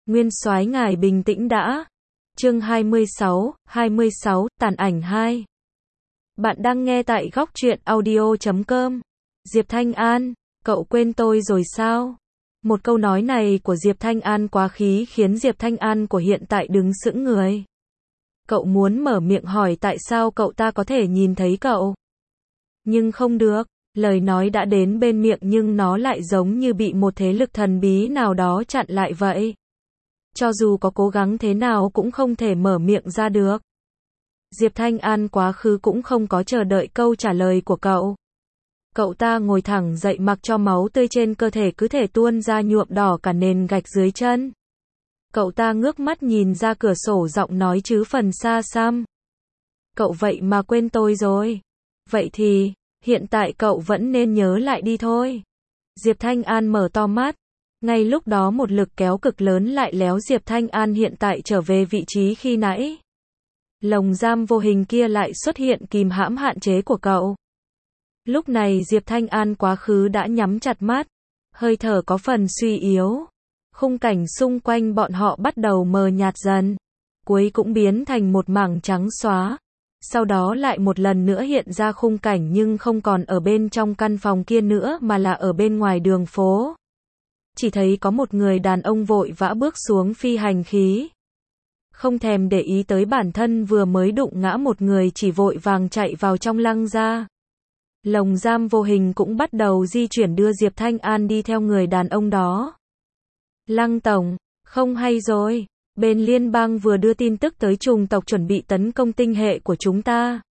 Nguyên soái ngài bình tĩnh đã. Chương 26, tàn ảnh 2. Bạn đang nghe tại góc truyện audio.com. Diệp Thanh An, cậu quên tôi rồi sao? Một câu nói này của Diệp Thanh An quá khí khiến Diệp Thanh An của hiện tại đứng sững người. Cậu muốn mở miệng hỏi tại sao cậu ta có thể nhìn thấy cậu. Nhưng không được, lời nói đã đến bên miệng nhưng nó lại giống như bị một thế lực thần bí nào đó chặn lại vậy. Cho dù có cố gắng thế nào cũng không thể mở miệng ra được. Diệp Thanh An quá khứ cũng không có chờ đợi câu trả lời của cậu. Cậu ta ngồi thẳng dậy mặc cho máu tươi trên cơ thể cứ thể tuôn ra nhuộm đỏ cả nền gạch dưới chân. Cậu ta ngước mắt nhìn ra cửa sổ giọng nói chứ phần xa xăm. Cậu vậy mà quên tôi rồi. Vậy thì, hiện tại cậu vẫn nên nhớ lại đi thôi. Diệp Thanh An mở to mắt. Ngay lúc đó một lực kéo cực lớn lại léo Diệp Thanh An hiện tại trở về vị trí khi nãy. Lồng giam vô hình kia lại xuất hiện kìm hãm hạn chế của cậu. Lúc này Diệp Thanh An quá khứ đã nhắm chặt mắt, hơi thở có phần suy yếu. Khung cảnh xung quanh bọn họ bắt đầu mờ nhạt dần, cuối cũng biến thành một mảng trắng xóa. Sau đó lại một lần nữa hiện ra khung cảnh nhưng không còn ở bên trong căn phòng kia nữa mà là ở bên ngoài đường phố. Chỉ thấy có một người đàn ông vội vã bước xuống phi hành khí. Không thèm để ý tới bản thân vừa mới đụng ngã một người chỉ vội vàng chạy vào trong lăng ra. Lồng giam vô hình cũng bắt đầu di chuyển đưa Diệp Thanh An đi theo người đàn ông đó. Lăng tổng, không hay rồi. Bên liên bang vừa đưa tin tức tới chủng tộc chuẩn bị tấn công tinh hệ của chúng ta.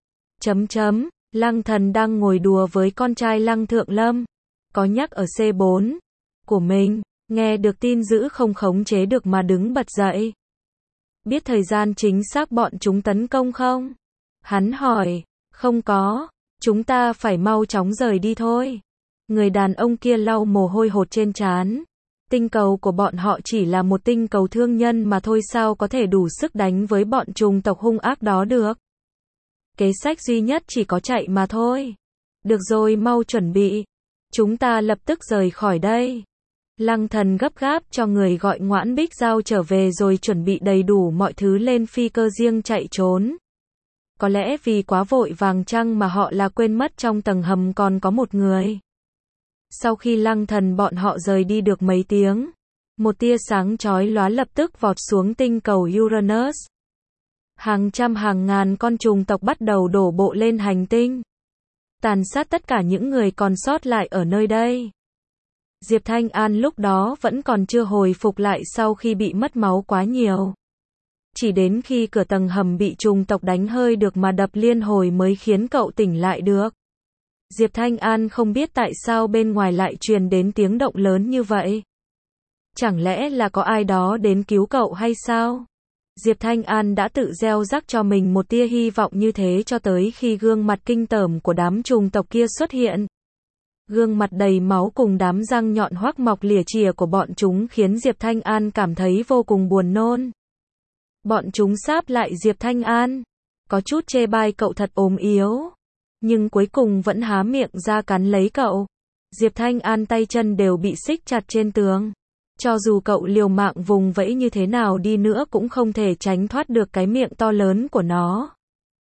Lăng thần đang ngồi đùa với con trai Lăng Thượng Lâm. Có nhắc ở C4 của mình, nghe được tin dữ không khống chế được mà đứng bật dậy. Biết thời gian chính xác bọn chúng tấn công không? Hắn hỏi, không có, chúng ta phải mau chóng rời đi thôi. Người đàn ông kia lau mồ hôi hột trên trán. Tinh cầu của bọn họ chỉ là một tinh cầu thương nhân mà thôi sao có thể đủ sức đánh với bọn chủng tộc hung ác đó được. Kế sách duy nhất chỉ có chạy mà thôi. Được rồi mau chuẩn bị. Chúng ta lập tức rời khỏi đây. Lăng thần gấp gáp cho người gọi Ngoãn Bích Giao trở về rồi chuẩn bị đầy đủ mọi thứ lên phi cơ riêng chạy trốn. Có lẽ vì quá vội vàng chăng mà họ là quên mất trong tầng hầm còn có một người. Sau khi Lăng thần bọn họ rời đi được mấy tiếng, một tia sáng chói lóa lập tức vọt xuống tinh cầu Uranus. Hàng trăm hàng ngàn con trùng tộc bắt đầu đổ bộ lên hành tinh, tàn sát tất cả những người còn sót lại ở nơi đây. Diệp Thanh An lúc đó vẫn còn chưa hồi phục lại sau khi bị mất máu quá nhiều. Chỉ đến khi cửa tầng hầm bị trùng tộc đánh hơi được mà đập liên hồi mới khiến cậu tỉnh lại được. Diệp Thanh An không biết tại sao bên ngoài lại truyền đến tiếng động lớn như vậy. Chẳng lẽ là có ai đó đến cứu cậu hay sao? Diệp Thanh An đã tự gieo rắc cho mình một tia hy vọng như thế cho tới khi gương mặt kinh tởm của đám trùng tộc kia xuất hiện. Gương mặt đầy máu cùng đám răng nhọn hoắc mọc lìa chìa của bọn chúng khiến Diệp Thanh An cảm thấy vô cùng buồn nôn. Bọn chúng sáp lại Diệp Thanh An, có chút chê bai cậu thật ốm yếu, nhưng cuối cùng vẫn há miệng ra cắn lấy cậu. Diệp Thanh An tay chân đều bị xích chặt trên tường. Cho dù cậu liều mạng vùng vẫy như thế nào đi nữa cũng không thể tránh thoát được cái miệng to lớn của nó.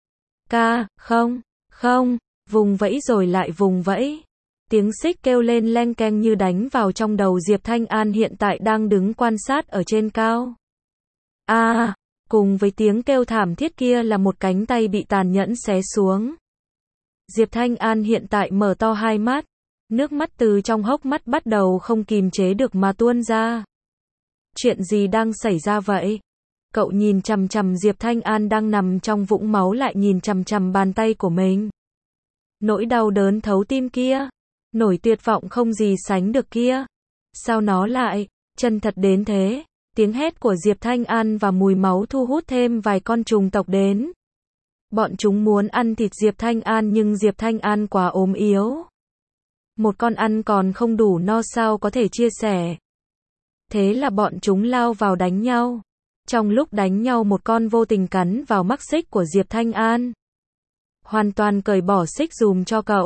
Không, vùng vẫy rồi lại vùng vẫy. Tiếng xích kêu lên leng keng như đánh vào trong đầu Diệp Thanh An hiện tại đang đứng quan sát ở trên cao. Cùng với tiếng kêu thảm thiết kia là một cánh tay bị tàn nhẫn xé xuống. Diệp Thanh An hiện tại mở to hai mắt, nước mắt từ trong hốc mắt bắt đầu không kìm chế được mà tuôn ra. Chuyện gì đang xảy ra vậy? Cậu nhìn chằm chằm Diệp Thanh An đang nằm trong vũng máu lại nhìn chằm chằm bàn tay của mình. Nỗi đau đớn thấu tim kia, nỗi tuyệt vọng không gì sánh được kia. Sao nó lại chân thật đến thế? Tiếng hét của Diệp Thanh An và mùi máu thu hút thêm vài con trùng tộc đến. Bọn chúng muốn ăn thịt Diệp Thanh An nhưng Diệp Thanh An quá ốm yếu. Một con ăn còn không đủ no sao có thể chia sẻ. Thế là bọn chúng lao vào đánh nhau. Trong lúc đánh nhau một con vô tình cắn vào mắc xích của Diệp Thanh An. Hoàn toàn cởi bỏ xích dùm cho cậu.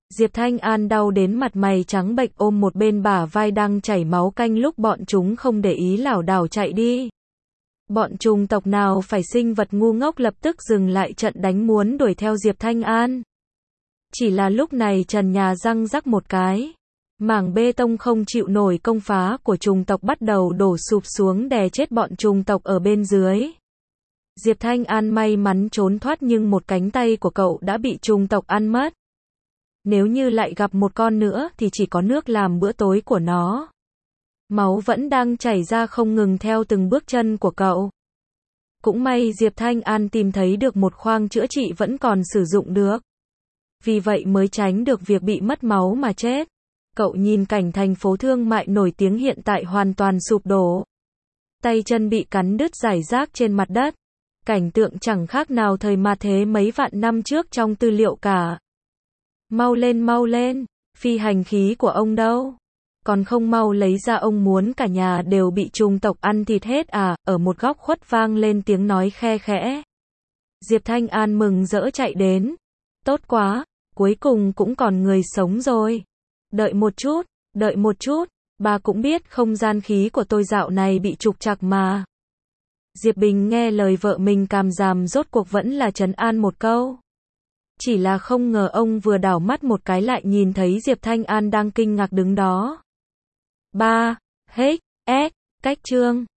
Diệp Thanh An đau đến mặt mày trắng bệch ôm một bên bả vai đang chảy máu canh lúc bọn chúng không để ý lảo đảo chạy đi. Bọn trùng tộc nào phải sinh vật ngu ngốc lập tức dừng lại trận đánh muốn đuổi theo Diệp Thanh An. Chỉ là lúc này trần nhà răng rắc một cái. Mảng bê tông không chịu nổi công phá của trùng tộc bắt đầu đổ sụp xuống đè chết bọn trùng tộc ở bên dưới. Diệp Thanh An may mắn trốn thoát nhưng một cánh tay của cậu đã bị trùng tộc ăn mất. Nếu như lại gặp một con nữa thì chỉ có nước làm bữa tối của nó. Máu vẫn đang chảy ra không ngừng theo từng bước chân của cậu. Cũng may Diệp Thanh An tìm thấy được một khoang chữa trị vẫn còn sử dụng được. Vì vậy mới tránh được việc bị mất máu mà chết. Cậu nhìn cảnh thành phố thương mại nổi tiếng hiện tại hoàn toàn sụp đổ. Tay chân bị cắn đứt rải rác trên mặt đất. Cảnh tượng chẳng khác nào thời mà thế mấy vạn năm trước trong tư liệu cả. Mau lên, phi hành khí của ông đâu? Còn không mau lấy ra, ông muốn cả nhà đều bị trùng tộc ăn thịt hết à? Ở một góc khuất vang lên tiếng nói khe khẽ. Diệp Thanh An mừng rỡ chạy đến. Tốt quá, cuối cùng cũng còn người sống rồi. Đợi một chút, bà cũng biết không gian khí của tôi dạo này bị trục trặc mà. Diệp Bình nghe lời vợ mình càm ràm rốt cuộc vẫn là trấn an một câu. Chỉ là không ngờ ông vừa đảo mắt một cái lại nhìn thấy Diệp Thanh An đang kinh ngạc đứng đó. 3. Hết. Cách chương